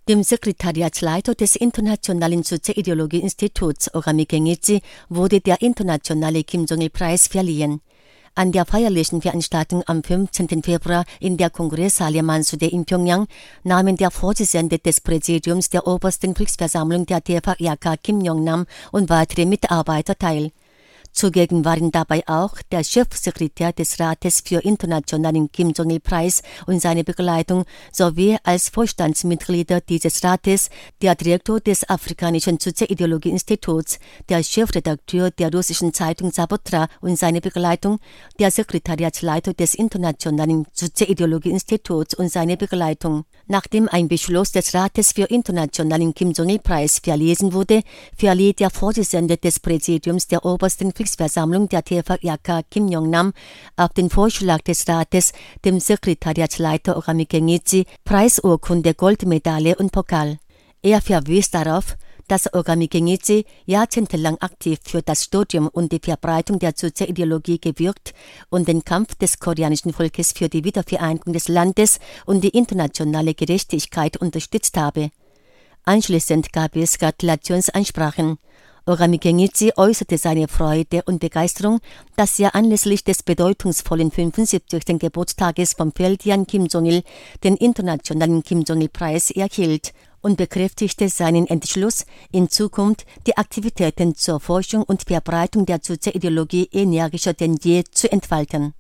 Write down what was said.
Dem Sekretariatsleiter des Internationalen Sozialideologie-Instituts, Ogami Kengichi, wurde der internationale Kim-Jong-il-Preis verliehen. An der feierlichen Veranstaltung am 15. Februar in der Kongresshalle Mansudae in Pyongyang nahmen der Vorsitzende des Präsidiums der Obersten Volksversammlung der TPRK Kim Yong-nam und weitere Mitarbeiter teil. Zugegen waren dabei auch der Chefsekretär des Rates für internationalen Kim-Jong-il-Preis und seine Begleitung sowie als Vorstandsmitglieder dieses Rates der Direktor des Afrikanischen Sozialideologie-Instituts, der Chefredakteur der russischen Zeitung Sabotra und seine Begleitung, der Sekretariatsleiter des Internationalen Sozialideologie-Instituts und seine Begleitung. Nachdem ein Beschluss des Rates für internationalen Kim-Jong-il-Preis verlesen wurde, verlieh der Vorsitzende des Präsidiums der Obersten Volksversammlung der TPRK Kim Yong-nam auf den Vorschlag des Rates dem Sekretariatsleiter Ogami Kengichi Preisurkunde, Goldmedaille und Pokal. Er verwies darauf, dass Ogami Kengichi jahrzehntelang aktiv für das Studium und die Verbreitung der Sozialideologie gewirkt und den Kampf des koreanischen Volkes für die Wiedervereinigung des Landes und die internationale Gerechtigkeit unterstützt habe. Anschließend gab es Gratulationsansprachen. Ogami Kengichi äußerte seine Freude und Begeisterung, dass er anlässlich des bedeutungsvollen 75. Geburtstages vom Feldherrn Kim Jong-il den internationalen Kim-Jong-il-Preis erhielt und bekräftigte seinen Entschluss, in Zukunft die Aktivitäten zur Forschung und Verbreitung der Sozialideologie energischer denn je zu entfalten.